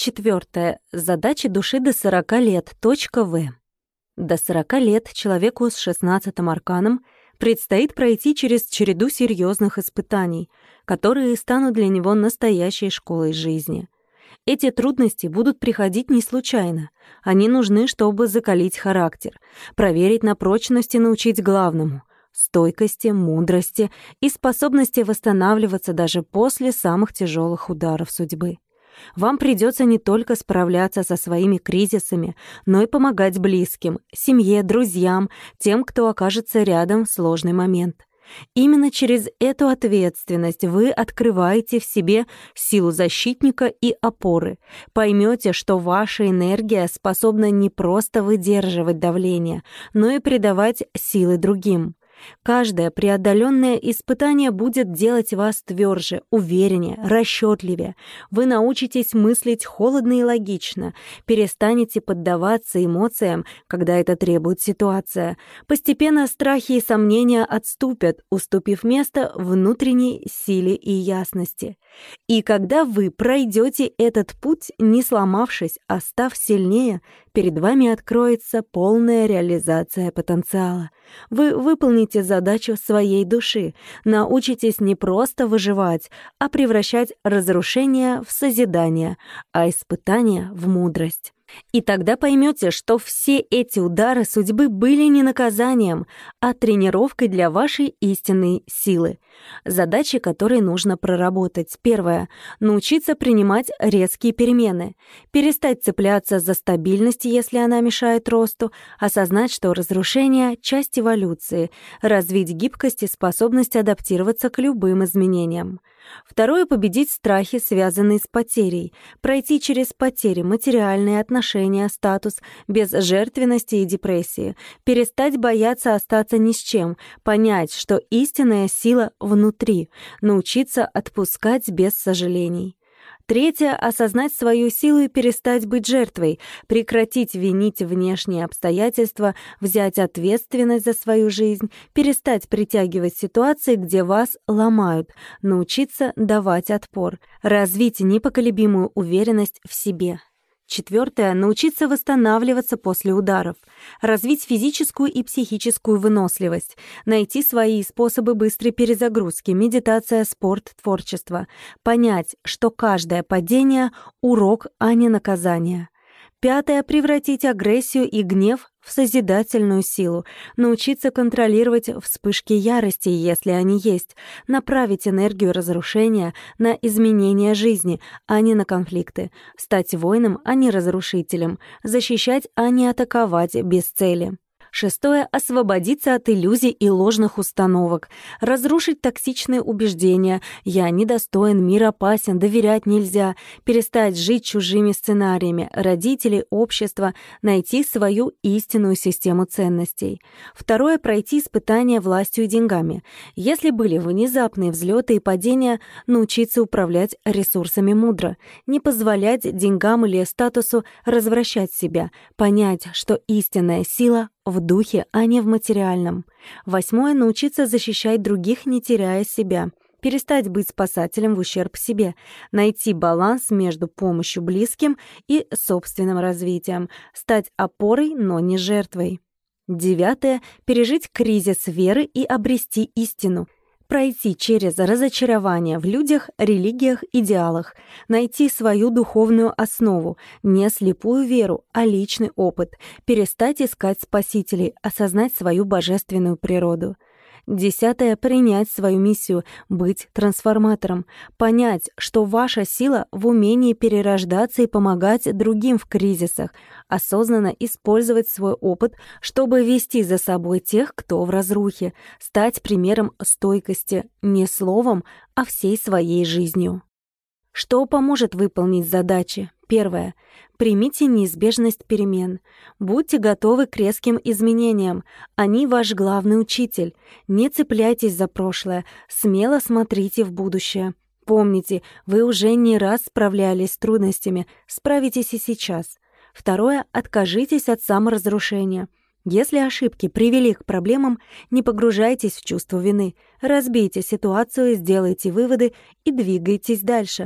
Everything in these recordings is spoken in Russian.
4. Задачи души до 40 лет. В. До 40 лет человеку с 16-м арканом предстоит пройти через череду серьезных испытаний, которые станут для него настоящей школой жизни. Эти трудности будут приходить не случайно. Они нужны, чтобы закалить характер, проверить на прочность и научить главному — стойкости, мудрости и способности восстанавливаться даже после самых тяжелых ударов судьбы. Вам придется не только справляться со своими кризисами, но и помогать близким, семье, друзьям, тем, кто окажется рядом в сложный момент. Именно через эту ответственность вы открываете в себе силу защитника и опоры. Поймете, что ваша энергия способна не просто выдерживать давление, но и придавать силы другим. Каждое преодоленное испытание будет делать вас тверже, увереннее, расчетливее. Вы научитесь мыслить холодно и логично, перестанете поддаваться эмоциям, когда это требует ситуация. Постепенно страхи и сомнения отступят, уступив место внутренней силе и ясности. И когда вы пройдете этот путь, не сломавшись, а став сильнее, перед вами откроется полная реализация потенциала. Вы выполните задачу своей души, научитесь не просто выживать, а превращать разрушение в созидание, а испытания в мудрость. И тогда поймете, что все эти удары судьбы были не наказанием, а тренировкой для вашей истинной силы. Задачи, которые нужно проработать. Первое. Научиться принимать резкие перемены. Перестать цепляться за стабильность, если она мешает росту. Осознать, что разрушение — часть эволюции. Развить гибкость и способность адаптироваться к любым изменениям. Второе — победить страхи, связанные с потерей. Пройти через потери, материальные отношения, статус, без жертвенности и депрессии. Перестать бояться остаться ни с чем. Понять, что истинная сила внутри. Научиться отпускать без сожалений. Третье — осознать свою силу и перестать быть жертвой, прекратить винить внешние обстоятельства, взять ответственность за свою жизнь, перестать притягивать ситуации, где вас ломают, научиться давать отпор, развить непоколебимую уверенность в себе. Четвертое — научиться восстанавливаться после ударов, развить физическую и психическую выносливость, найти свои способы быстрой перезагрузки, медитация, спорт, творчество, понять, что каждое падение — урок, а не наказание. Пятое — превратить агрессию и гнев в созидательную силу, научиться контролировать вспышки ярости, если они есть, направить энергию разрушения на изменение жизни, а не на конфликты, стать воином, а не разрушителем, защищать, а не атаковать без цели. Шестое — освободиться от иллюзий и ложных установок, разрушить токсичные убеждения «я недостоин», «мир опасен», «доверять нельзя», перестать жить чужими сценариями, родители, общество, найти свою истинную систему ценностей. Второе — пройти испытания властью и деньгами. Если были внезапные взлеты и падения, научиться управлять ресурсами мудро, не позволять деньгам или статусу развращать себя, понять, что истинная сила в духе, а не в материальном. Восьмое — научиться защищать других, не теряя себя. Перестать быть спасателем в ущерб себе. Найти баланс между помощью близким и собственным развитием. Стать опорой, но не жертвой. Девятое — пережить кризис веры и обрести истину. Пройти через разочарование в людях, религиях, идеалах, найти свою духовную основу, не слепую веру, а личный опыт, перестать искать спасителей, осознать свою божественную природу. Десятое — принять свою миссию, быть трансформатором, понять, что ваша сила в умении перерождаться и помогать другим в кризисах, осознанно использовать свой опыт, чтобы вести за собой тех, кто в разрухе, стать примером стойкости не словом, а всей своей жизнью. Что поможет выполнить задачи? Первое. Примите неизбежность перемен. Будьте готовы к резким изменениям. Они ваш главный учитель. Не цепляйтесь за прошлое. Смело смотрите в будущее. Помните, вы уже не раз справлялись с трудностями. Справитесь и сейчас. Второе. Откажитесь от саморазрушения. Если ошибки привели к проблемам, не погружайтесь в чувство вины. Разбейте ситуацию, сделайте выводы и двигайтесь дальше.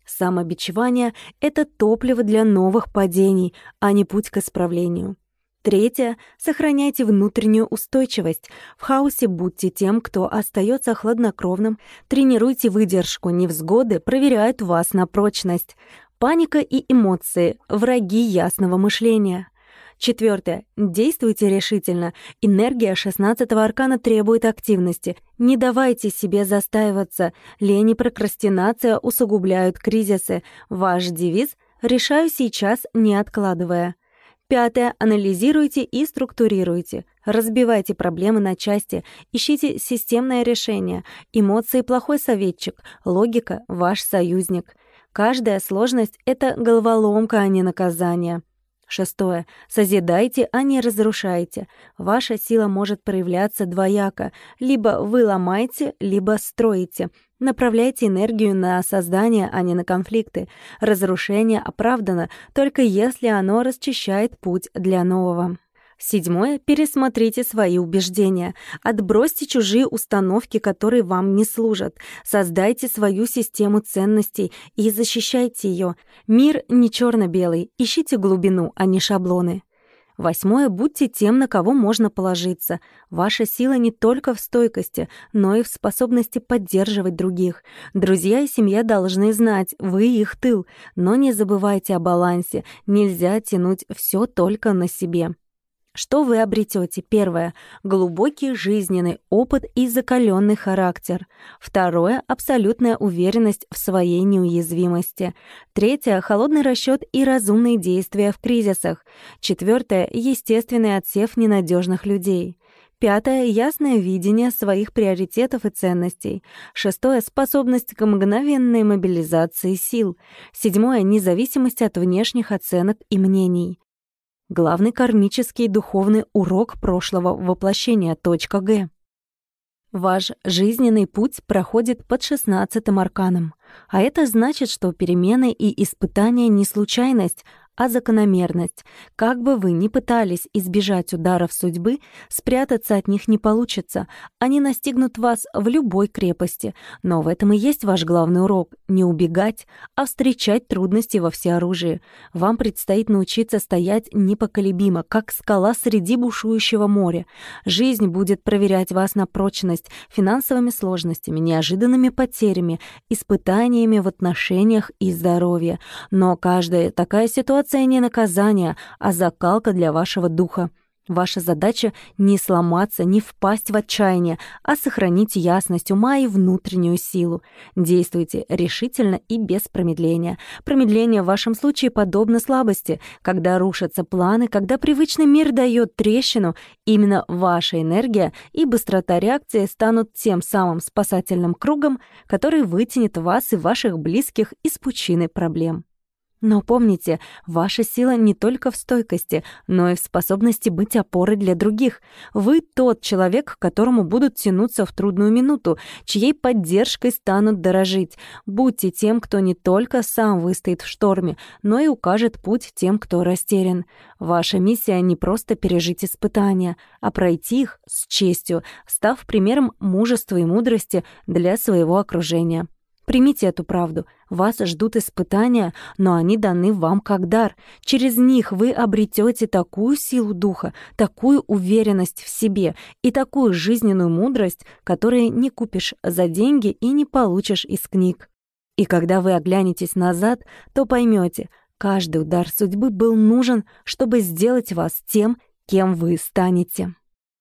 Самобичевание — это топливо для новых падений, а не путь к исправлению. Третье. Сохраняйте внутреннюю устойчивость. В хаосе будьте тем, кто остается хладнокровным. Тренируйте выдержку. Невзгоды проверяют вас на прочность. Паника и эмоции — враги ясного мышления. Четвертое. Действуйте решительно. Энергия 16-го аркана требует активности. Не давайте себе застаиваться. Лень и прокрастинация усугубляют кризисы. Ваш девиз — «Решаю сейчас, не откладывая». Пятое. Анализируйте и структурируйте. Разбивайте проблемы на части. Ищите системное решение. Эмоции — плохой советчик. Логика — ваш союзник. Каждая сложность — это головоломка, а не наказание. Шестое. Созидайте, а не разрушайте. Ваша сила может проявляться двояко. Либо вы ломаете, либо строите. Направляйте энергию на создание, а не на конфликты. Разрушение оправдано, только если оно расчищает путь для нового. Седьмое. Пересмотрите свои убеждения. Отбросьте чужие установки, которые вам не служат. Создайте свою систему ценностей и защищайте ее. Мир не черно-белый. Ищите глубину, а не шаблоны. Восьмое. Будьте тем, на кого можно положиться. Ваша сила не только в стойкости, но и в способности поддерживать других. Друзья и семья должны знать, вы их тыл. Но не забывайте о балансе. Нельзя тянуть все только на себе. Что вы обретете? Первое. Глубокий жизненный опыт и закаленный характер. Второе. Абсолютная уверенность в своей неуязвимости. Третье. Холодный расчет и разумные действия в кризисах. Четвертое. Естественный отсев ненадежных людей. Пятое. Ясное видение своих приоритетов и ценностей. Шестое. Способность к мгновенной мобилизации сил. Седьмое. Независимость от внешних оценок и мнений. Главный кармический духовный урок прошлого воплощения. Г. Ваш жизненный путь проходит под 16-м арканом. А это значит, что перемены и испытания не случайность, а закономерность. Как бы вы ни пытались избежать ударов судьбы, спрятаться от них не получится. Они настигнут вас в любой крепости. Но в этом и есть ваш главный урок — не убегать, а встречать трудности во всеоружии. Вам предстоит научиться стоять непоколебимо, как скала среди бушующего моря. Жизнь будет проверять вас на прочность финансовыми сложностями, неожиданными потерями, испытаниями в отношениях и здоровье. Но каждая такая ситуация не наказание, а закалка для вашего духа. Ваша задача — не сломаться, не впасть в отчаяние, а сохранить ясность ума и внутреннюю силу. Действуйте решительно и без промедления. Промедление в вашем случае подобно слабости. Когда рушатся планы, когда привычный мир дает трещину, именно ваша энергия и быстрота реакции станут тем самым спасательным кругом, который вытянет вас и ваших близких из пучины проблем. Но помните, ваша сила не только в стойкости, но и в способности быть опорой для других. Вы тот человек, к которому будут тянуться в трудную минуту, чьей поддержкой станут дорожить. Будьте тем, кто не только сам выстоит в шторме, но и укажет путь тем, кто растерян. Ваша миссия — не просто пережить испытания, а пройти их с честью, став примером мужества и мудрости для своего окружения. Примите эту правду. Вас ждут испытания, но они даны вам как дар. Через них вы обретете такую силу духа, такую уверенность в себе и такую жизненную мудрость, которую не купишь за деньги и не получишь из книг. И когда вы оглянетесь назад, то поймете, каждый удар судьбы был нужен, чтобы сделать вас тем, кем вы станете.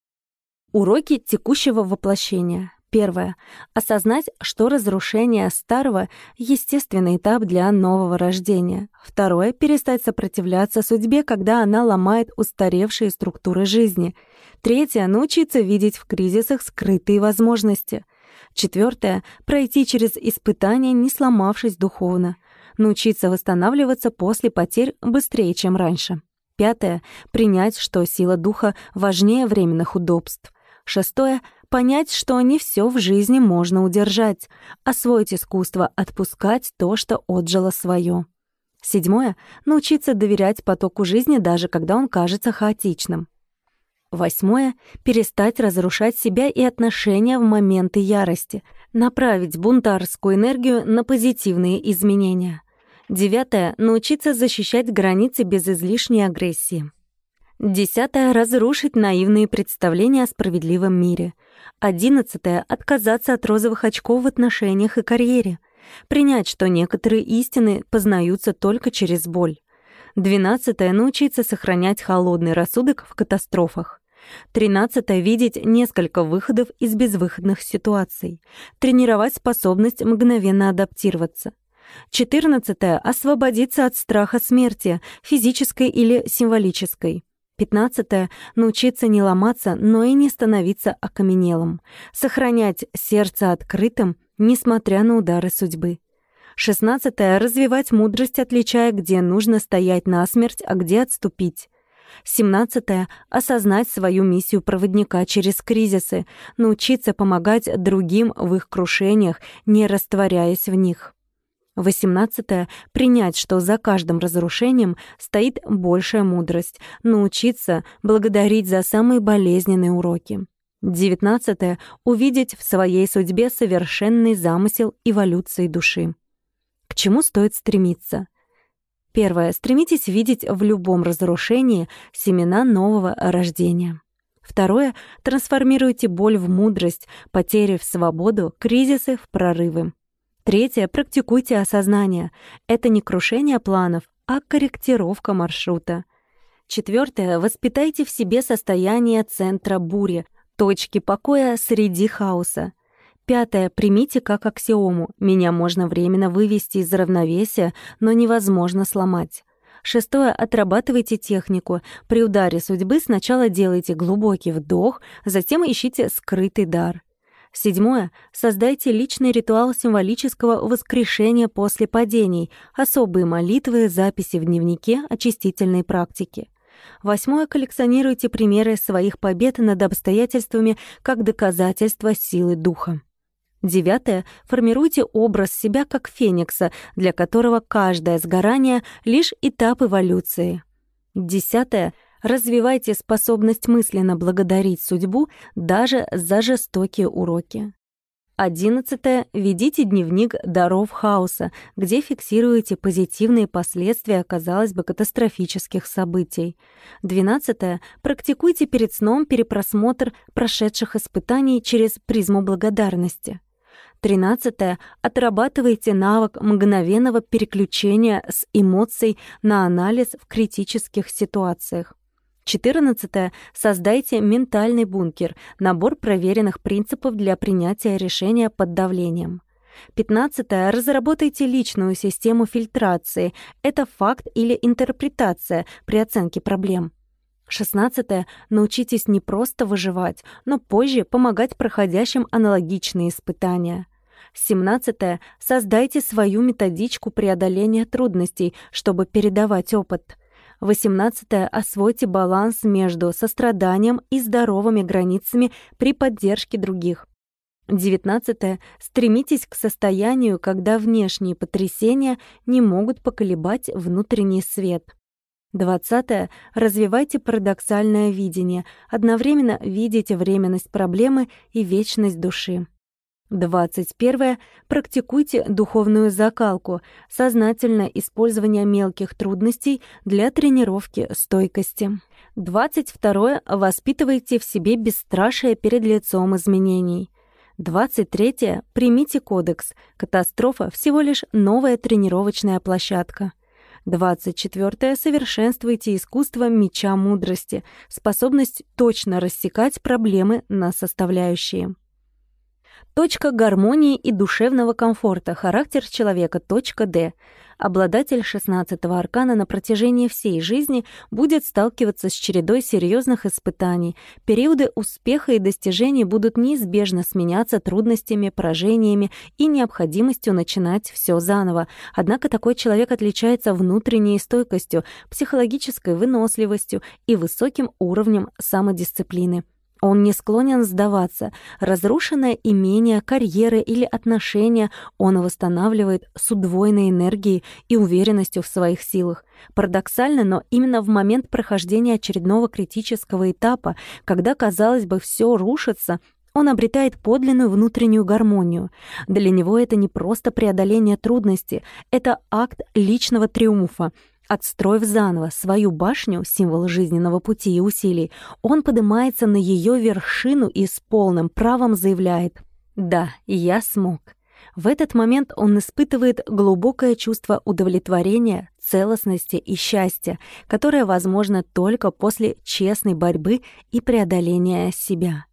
Уроки текущего воплощения. Первое. Осознать, что разрушение старого — естественный этап для нового рождения. Второе. Перестать сопротивляться судьбе, когда она ломает устаревшие структуры жизни. Третье. Научиться видеть в кризисах скрытые возможности. Четвертое. Пройти через испытания, не сломавшись духовно. Научиться восстанавливаться после потерь быстрее, чем раньше. Пятое. Принять, что сила духа важнее временных удобств. Шестое. Понять, что не все в жизни можно удержать. Освоить искусство отпускать то, что отжило свое. Седьмое. Научиться доверять потоку жизни, даже когда он кажется хаотичным. 8. Перестать разрушать себя и отношения в моменты ярости. Направить бунтарскую энергию на позитивные изменения. 9. Научиться защищать границы без излишней агрессии. 10. Разрушить наивные представления о справедливом мире. 11. Отказаться от розовых очков в отношениях и карьере. Принять, что некоторые истины познаются только через боль. 12. Научиться сохранять холодный рассудок в катастрофах. 13. Видеть несколько выходов из безвыходных ситуаций. Тренировать способность мгновенно адаптироваться. 14. Освободиться от страха смерти, физической или символической. 15. Научиться не ломаться, но и не становиться окаменелым. Сохранять сердце открытым, несмотря на удары судьбы. 16. Развивать мудрость, отличая, где нужно стоять насмерть, а где отступить. 17. Осознать свою миссию проводника через кризисы, научиться помогать другим в их крушениях, не растворяясь в них. 18. Принять, что за каждым разрушением стоит большая мудрость, научиться благодарить за самые болезненные уроки. 19. Увидеть в своей судьбе совершенный замысел эволюции души. К чему стоит стремиться? 1. Стремитесь видеть в любом разрушении семена нового рождения. 2. Трансформируйте боль в мудрость, потери в свободу, кризисы в прорывы. 3. Практикуйте осознание. Это не крушение планов, а корректировка маршрута. 4. Воспитайте в себе состояние центра бури, точки покоя среди хаоса. 5. Примите как аксиому. Меня можно временно вывести из равновесия, но невозможно сломать. 6. Отрабатывайте технику. При ударе судьбы сначала делайте глубокий вдох, затем ищите скрытый дар. 7. Создайте личный ритуал символического воскрешения после падений, особые молитвы, записи в дневнике, очистительные практики. 8. Коллекционируйте примеры своих побед над обстоятельствами как доказательство силы духа. 9. Формируйте образ себя как феникса, для которого каждое сгорание — лишь этап эволюции. 10. Развивайте способность мысленно благодарить судьбу даже за жестокие уроки. 11. Ведите дневник даров хаоса, где фиксируете позитивные последствия, казалось бы, катастрофических событий. 12. Практикуйте перед сном перепросмотр прошедших испытаний через призму благодарности. 13. Отрабатывайте навык мгновенного переключения с эмоций на анализ в критических ситуациях. 14. Создайте ментальный бункер, набор проверенных принципов для принятия решения под давлением. 15. Разработайте личную систему фильтрации. Это факт или интерпретация при оценке проблем. 16. Научитесь не просто выживать, но позже помогать проходящим аналогичные испытания. 17. Создайте свою методичку преодоления трудностей, чтобы передавать опыт. 18. Освойте баланс между состраданием и здоровыми границами при поддержке других. 19. Стремитесь к состоянию, когда внешние потрясения не могут поколебать внутренний свет. 20. Развивайте парадоксальное видение, одновременно видите временность проблемы и вечность души. 21. Практикуйте духовную закалку, сознательное использование мелких трудностей для тренировки стойкости. 22. Воспитывайте в себе бесстрашие перед лицом изменений. 23. Примите кодекс. Катастрофа — всего лишь новая тренировочная площадка. 24. Совершенствуйте искусство меча мудрости, способность точно рассекать проблемы на составляющие. Точка гармонии и душевного комфорта. Характер человека. Точка Д. Обладатель 16-го аркана на протяжении всей жизни будет сталкиваться с чередой серьезных испытаний. Периоды успеха и достижений будут неизбежно сменяться трудностями, поражениями и необходимостью начинать все заново. Однако такой человек отличается внутренней стойкостью, психологической выносливостью и высоким уровнем самодисциплины. Он не склонен сдаваться. Разрушенное имение, карьера или отношения он восстанавливает с удвоенной энергией и уверенностью в своих силах. Парадоксально, но именно в момент прохождения очередного критического этапа, когда, казалось бы, все рушится, он обретает подлинную внутреннюю гармонию. Для него это не просто преодоление трудности, это акт личного триумфа. Отстроив заново свою башню, символ жизненного пути и усилий, он поднимается на ее вершину и с полным правом заявляет: «Да, я смог». В этот момент он испытывает глубокое чувство удовлетворения, целостности и счастья, которое возможно только после честной борьбы и преодоления себя.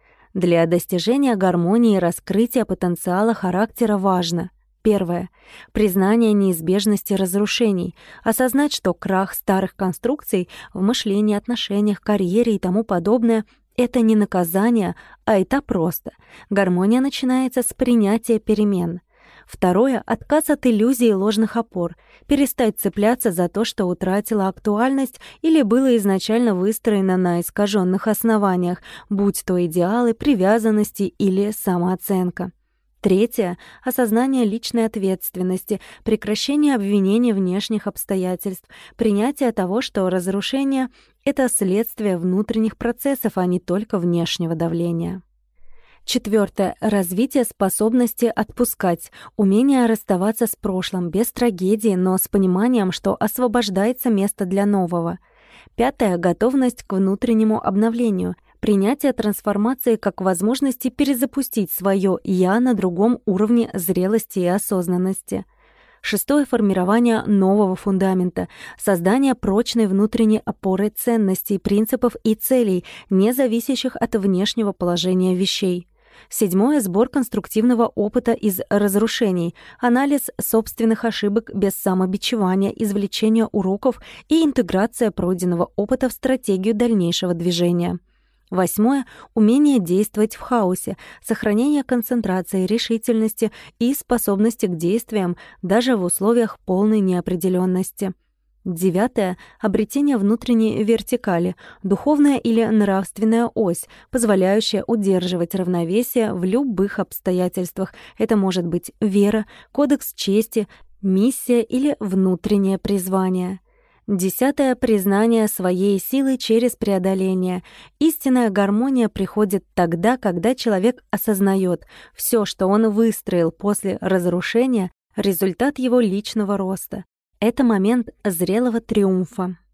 Для достижения гармонии и раскрытия потенциала характера важно: первое. Признание неизбежности разрушений. Осознать, что крах старых конструкций в мышлении, отношениях, карьере и тому подобное — это не наказание, а этап роста. Гармония начинается с принятия перемен. Второе — отказ от иллюзий и ложных опор. Перестать цепляться за то, что утратило актуальность или было изначально выстроено на искаженных основаниях, будь то идеалы, привязанности или самооценка. Третье — осознание личной ответственности, прекращение обвинений внешних обстоятельств, принятие того, что разрушение — это следствие внутренних процессов, а не только внешнего давления. Четвертое — развитие способности отпускать, умение расставаться с прошлым без трагедии, но с пониманием, что освобождается место для нового. Пятое — готовность к внутреннему обновлению, принятие трансформации как возможности перезапустить свое «я» на другом уровне зрелости и осознанности. Шестое — формирование нового фундамента, создание прочной внутренней опоры ценностей, принципов и целей, не зависящих от внешнего положения вещей. Седьмое — сбор конструктивного опыта из разрушений, анализ собственных ошибок без самобичевания, извлечение уроков и интеграция пройденного опыта в стратегию дальнейшего движения. Восьмое — умение действовать в хаосе, сохранение концентрации, решительности и способности к действиям даже в условиях полной неопределенности. Девятое — обретение внутренней вертикали, духовная или нравственная ось, позволяющая удерживать равновесие в любых обстоятельствах. Это может быть вера, кодекс чести, миссия или внутреннее призвание. Десятое — признание своей силы через преодоление. Истинная гармония приходит тогда, когда человек осознает, все, что он выстроил после разрушения, — результат его личного роста. Это момент зрелого триумфа.